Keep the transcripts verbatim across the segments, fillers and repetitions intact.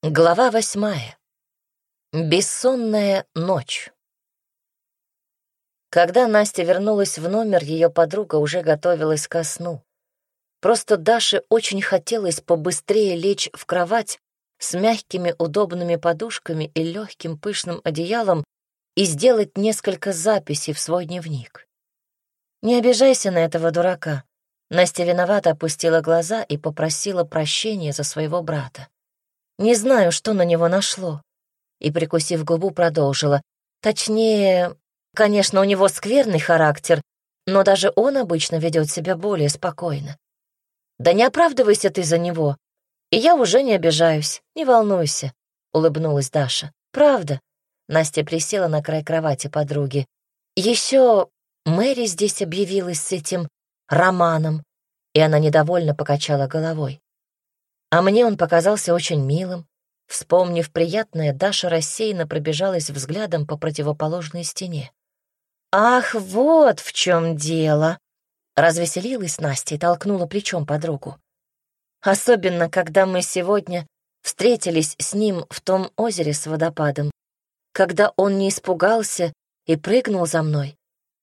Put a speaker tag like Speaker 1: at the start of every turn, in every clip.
Speaker 1: Глава восьмая. Бессонная ночь. Когда Настя вернулась в номер, ее подруга уже готовилась ко сну. Просто Даше очень хотелось побыстрее лечь в кровать с мягкими удобными подушками и легким пышным одеялом и сделать несколько записей в свой дневник. «Не обижайся на этого дурака». Настя виновато опустила глаза и попросила прощения за своего брата. «Не знаю, что на него нашло». И, прикусив губу, продолжила. Точнее, конечно, у него скверный характер, но даже он обычно ведет себя более спокойно. «Да не оправдывайся ты за него, и я уже не обижаюсь, не волнуйся», — улыбнулась Даша. «Правда». Настя присела на край кровати подруги. «Еще Мэри здесь объявилась с этим романом», и она недовольно покачала головой. А мне он показался очень милым. Вспомнив приятное, Даша рассеянно пробежалась взглядом по противоположной стене. «Ах, вот в чем дело!» Развеселилась Настя и толкнула плечом подругу. «Особенно, когда мы сегодня встретились с ним в том озере с водопадом, когда он не испугался и прыгнул за мной».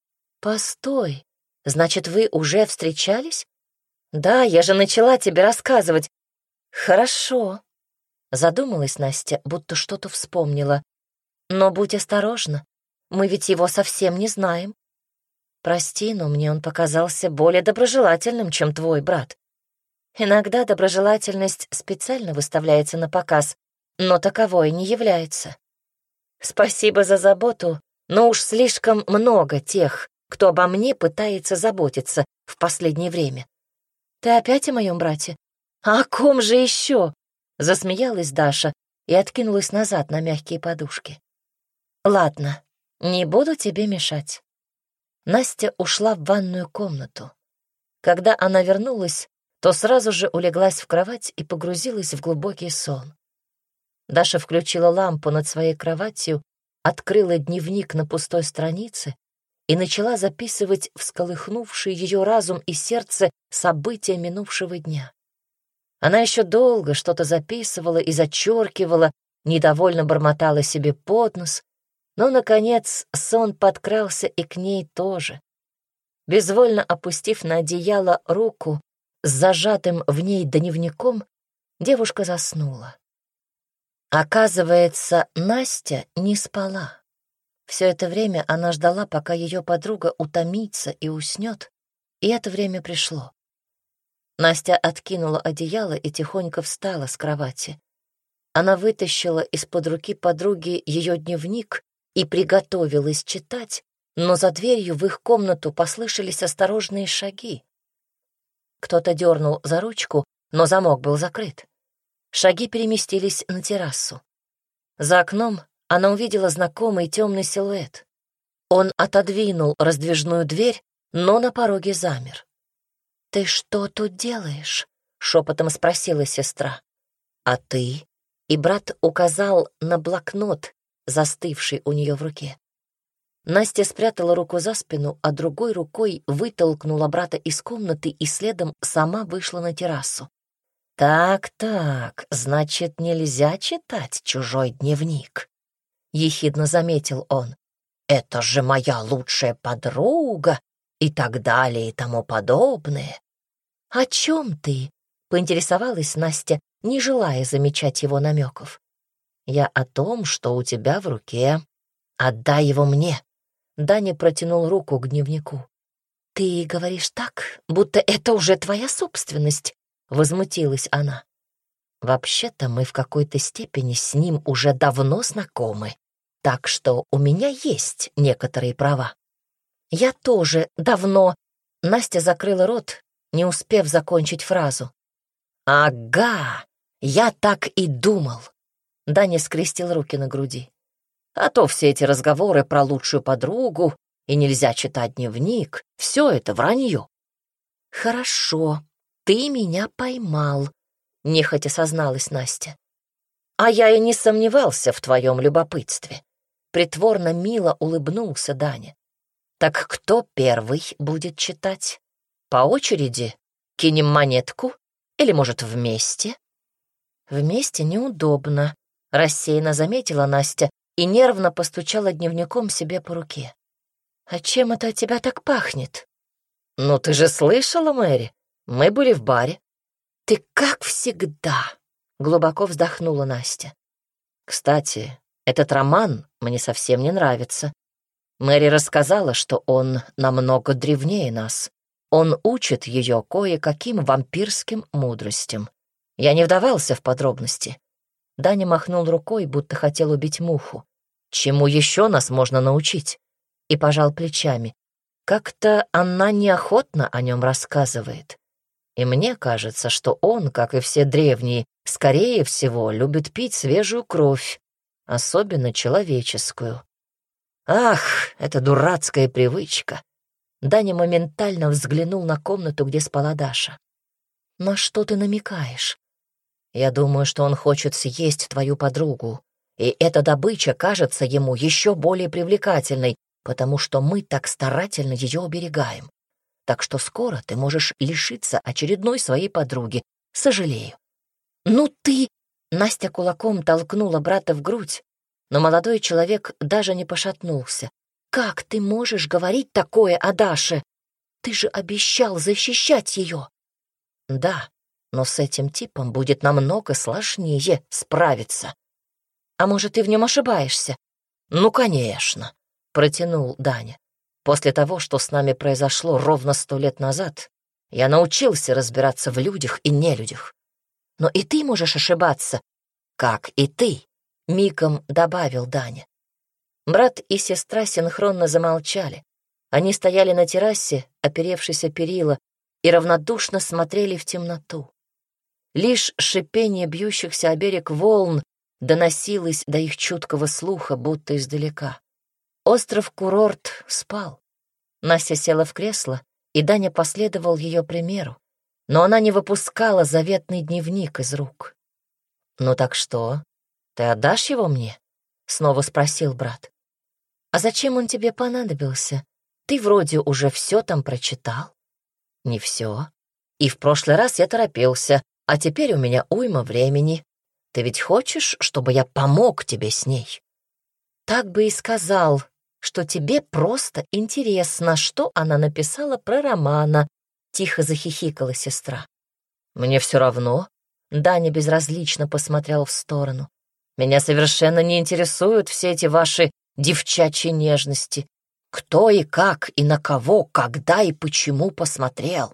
Speaker 1: «Постой, значит, вы уже встречались?» «Да, я же начала тебе рассказывать». «Хорошо», — задумалась Настя, будто что-то вспомнила. «Но будь осторожна, мы ведь его совсем не знаем. Прости, но мне он показался более доброжелательным, чем твой брат. Иногда доброжелательность специально выставляется на показ, но таковой не является. Спасибо за заботу, но уж слишком много тех, кто обо мне пытается заботиться в последнее время. Ты опять о моем брате? А о ком же еще?» Засмеялась Даша и откинулась назад на мягкие подушки. «Ладно, не буду тебе мешать». Настя ушла в ванную комнату. Когда она вернулась, то сразу же улеглась в кровать и погрузилась в глубокий сон. Даша включила лампу над своей кроватью, открыла дневник на пустой странице и начала записывать всколыхнувшие ее разум и сердце события минувшего дня. Она еще долго что-то записывала и зачеркивала, недовольно бормотала себе под нос, но, наконец, сон подкрался и к ней тоже. Безвольно опустив на одеяло руку с зажатым в ней дневником, девушка заснула. Оказывается, Настя не спала. Все это время она ждала, пока ее подруга утомится и уснет, и это время пришло. Настя откинула одеяло и тихонько встала с кровати. Она вытащила из-под руки подруги ее дневник и приготовилась читать, но за дверью в их комнату послышались осторожные шаги. Кто-то дернул за ручку, но замок был закрыт. Шаги переместились на террасу. За окном она увидела знакомый темный силуэт. Он отодвинул раздвижную дверь, но на пороге замер. «Ты что тут делаешь?» — шепотом спросила сестра. «А ты?» — и брат указал на блокнот, застывший у нее в руке. Настя спрятала руку за спину, а другой рукой вытолкнула брата из комнаты и следом сама вышла на террасу. «Так-так, значит, нельзя читать чужой дневник», — ехидно заметил он. «Это же моя лучшая подруга», и так далее и тому подобное. «О чем ты?» — поинтересовалась Настя, не желая замечать его намеков. «Я о том, что у тебя в руке. Отдай его мне». Даня протянул руку к дневнику. «Ты говоришь так, будто это уже твоя собственность», — возмутилась она. «Вообще-то мы в какой-то степени с ним уже давно знакомы, так что у меня есть некоторые права». «Я тоже давно...» Настя закрыла рот, не успев закончить фразу. «Ага, я так и думал!» Даня скрестил руки на груди. «А то все эти разговоры про лучшую подругу и нельзя читать дневник, все это вранье». «Хорошо, ты меня поймал», — нехотя созналась Настя. «А я и не сомневался в твоем любопытстве», — притворно мило улыбнулся Даня. «Так кто первый будет читать? По очереди? Кинем монетку? Или, может, вместе?» «Вместе неудобно», Рассеянно заметила Настя и нервно постучала дневником себе по руке. «А чем это от тебя так пахнет?» «Ну, ты же слышала, Мэри? Мы были в баре». «Ты как всегда», — глубоко вздохнула Настя. «Кстати, этот роман мне совсем не нравится. Мэри рассказала, что он намного древнее нас. Он учит ее кое-каким вампирским мудростям. Я не вдавался в подробности». Даня махнул рукой, будто хотел убить муху. «Чему еще нас можно научить?» И пожал плечами. Как-то она неохотно о нем рассказывает. И мне кажется, что он, как и все древние, скорее всего, любит пить свежую кровь, особенно человеческую. Ах, эта дурацкая привычка. Даня моментально взглянул на комнату, где спала Даша. «На что ты намекаешь?» «Я думаю, что он хочет съесть твою подругу, и эта добыча кажется ему еще более привлекательной, потому что мы так старательно ее оберегаем. Так что скоро ты можешь лишиться очередной своей подруги. Сожалею». «Ну ты...» — Настя кулаком толкнула брата в грудь, но молодой человек даже не пошатнулся. «Как ты можешь говорить такое о Даше? Ты же обещал защищать ее». «Да, но с этим типом будет намного сложнее справиться». «А может, ты в нем ошибаешься?» «Ну, конечно», — протянул Даня. «После того, что с нами произошло ровно сто лет назад, я научился разбираться в людях и нелюдях». «Но и ты можешь ошибаться». «Как и ты», — мигом добавил Даня. Брат и сестра синхронно замолчали. Они стояли на террасе, оперевшись о перила, и равнодушно смотрели в темноту. Лишь шипение бьющихся о берег волн доносилось до их чуткого слуха, будто издалека. Остров-курорт спал. Настя села в кресло, и Даня последовал ее примеру, но она не выпускала заветный дневник из рук. «Ну так что, ты отдашь его мне?» — снова спросил брат. «А зачем он тебе понадобился? Ты вроде уже все там прочитал». «Не все. И в прошлый раз я торопился, а теперь у меня уйма времени. Ты ведь хочешь, чтобы я помог тебе с ней?» «Так бы и сказал, что тебе просто интересно, что она написала про Романа», — тихо захихикала сестра. «Мне все равно». Даня безразлично посмотрел в сторону. «Меня совершенно не интересуют все эти ваши девчачьи нежности. Кто и как, и на кого, когда и почему посмотрел».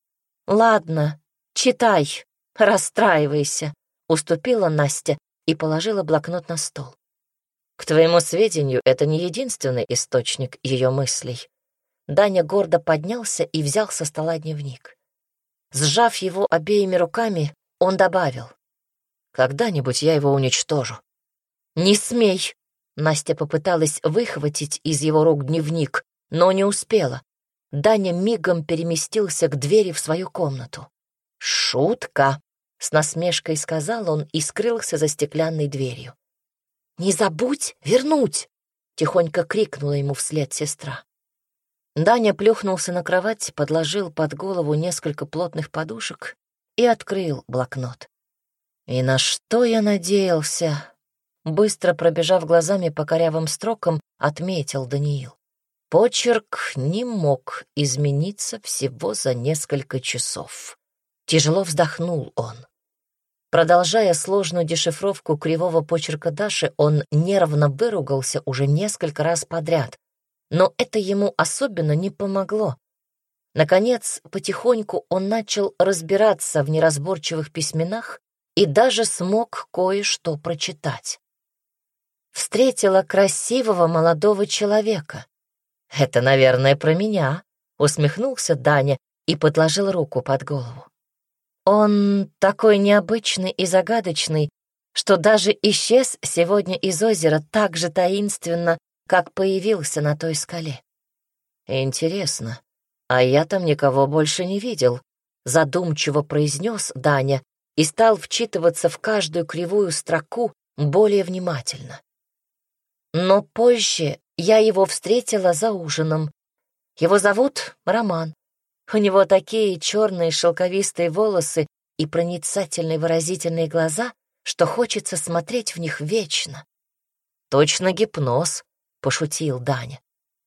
Speaker 1: «Ладно, читай, расстраивайся», — уступила Настя и положила блокнот на стол. «К твоему сведению, это не единственный источник ее мыслей». Даня гордо поднялся и взял со стола дневник. Сжав его обеими руками, он добавил: «Когда-нибудь я его уничтожу». «Не смей!» Настя попыталась выхватить из его рук дневник, но не успела. Даня мигом переместился к двери в свою комнату. «Шутка!» — с насмешкой сказал он и скрылся за стеклянной дверью. «Не забудь вернуть!» — тихонько крикнула ему вслед сестра. Даня плюхнулся на кровать, подложил под голову несколько плотных подушек и открыл блокнот. «И на что я надеялся?» Быстро пробежав глазами по корявым строкам, отметил Даниил. Почерк не мог измениться всего за несколько часов. Тяжело вздохнул он. Продолжая сложную дешифровку кривого почерка Даши, он нервно выругался уже несколько раз подряд, но это ему особенно не помогло. Наконец, потихоньку он начал разбираться в неразборчивых письменах и даже смог кое-что прочитать. Встретила красивого молодого человека. «Это, наверное, про меня», — усмехнулся Даня и подложил руку под голову. «Он такой необычный и загадочный, что даже исчез сегодня из озера так же таинственно, как появился на той скале». «Интересно, а я там никого больше не видел», — задумчиво произнес Даня и стал вчитываться в каждую кривую строку более внимательно. Но позже я его встретила за ужином. Его зовут Роман. У него такие черные шелковистые волосы и проницательные выразительные глаза, что хочется смотреть в них вечно. «Точно гипноз», — пошутил Даня.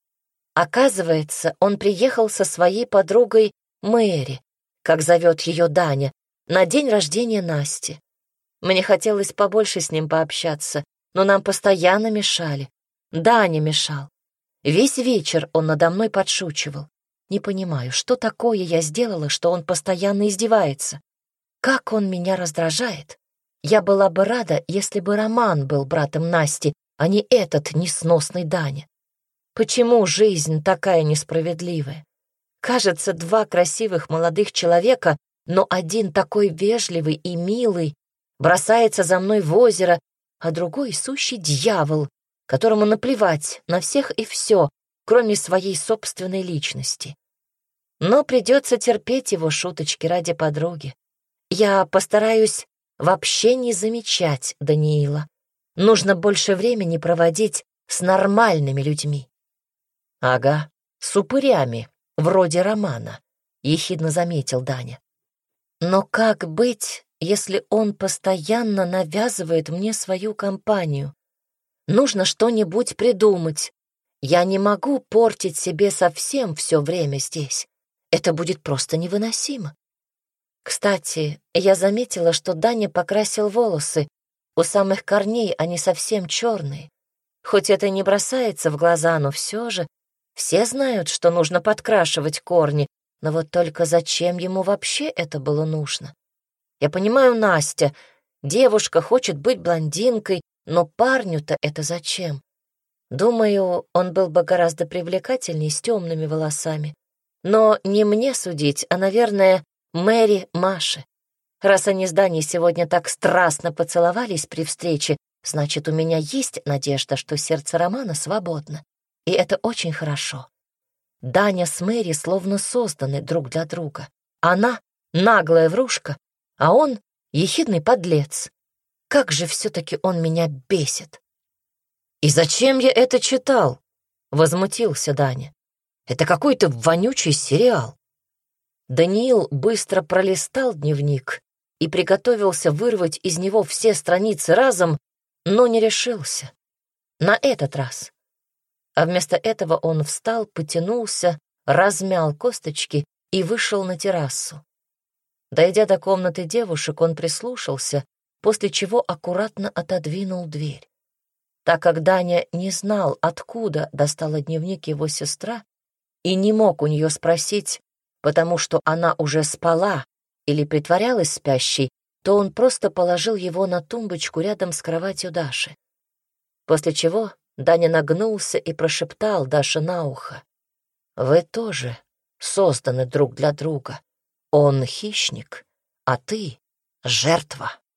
Speaker 1: Оказывается, он приехал со своей подругой Мэри, как зовет ее Даня, на день рождения Насти. Мне хотелось побольше с ним пообщаться, но нам постоянно мешали. Даня мешал. Весь вечер он надо мной подшучивал. Не понимаю, что такое я сделала, что он постоянно издевается. Как он меня раздражает. Я была бы рада, если бы Роман был братом Насти, а не этот несносный Даня. Почему жизнь такая несправедливая? Кажется, два красивых молодых человека, но один такой вежливый и милый, бросается за мной в озеро, а другой — сущий дьявол, которому наплевать на всех и все, кроме своей собственной личности. Но придется терпеть его шуточки ради подруги. Я постараюсь вообще не замечать Даниила. Нужно больше времени проводить с нормальными людьми. Ага, с упырями, вроде Романа, — ехидно заметил Даня. Но как быть, если он постоянно навязывает мне свою компанию? Нужно что-нибудь придумать. Я не могу портить себе совсем все время здесь. Это будет просто невыносимо. Кстати, я заметила, что Даня покрасил волосы. У самых корней они совсем черные. Хоть это и не бросается в глаза, но все же все знают, что нужно подкрашивать корни, но вот только зачем ему вообще это было нужно? Я понимаю, Настя, девушка хочет быть блондинкой, но парню-то это зачем? Думаю, он был бы гораздо привлекательней с темными волосами. Но не мне судить, а, наверное, Мэри Маше. Раз они с Даней сегодня так страстно поцеловались при встрече, значит, у меня есть надежда, что сердце Романа свободно. И это очень хорошо. Даня с Мэри словно созданы друг для друга. Она — наглая врушка, а он — ехидный подлец. Как же все-таки он меня бесит. «И зачем я это читал?» — возмутился Даня. «Это какой-то вонючий сериал». Даниил быстро пролистал дневник и приготовился вырвать из него все страницы разом, но не решился. На этот раз. А вместо этого он встал, потянулся, размял косточки и вышел на террасу. Дойдя до комнаты девушек, он прислушался, после чего аккуратно отодвинул дверь. Так как Даня не знал, откуда достала дневник его сестра, и не мог у нее спросить, потому что она уже спала или притворялась спящей, то он просто положил его на тумбочку рядом с кроватью Даши. После чего Даня нагнулся и прошептал Даше на ухо: «Вы тоже созданы друг для друга. Он хищник, а ты — жертва».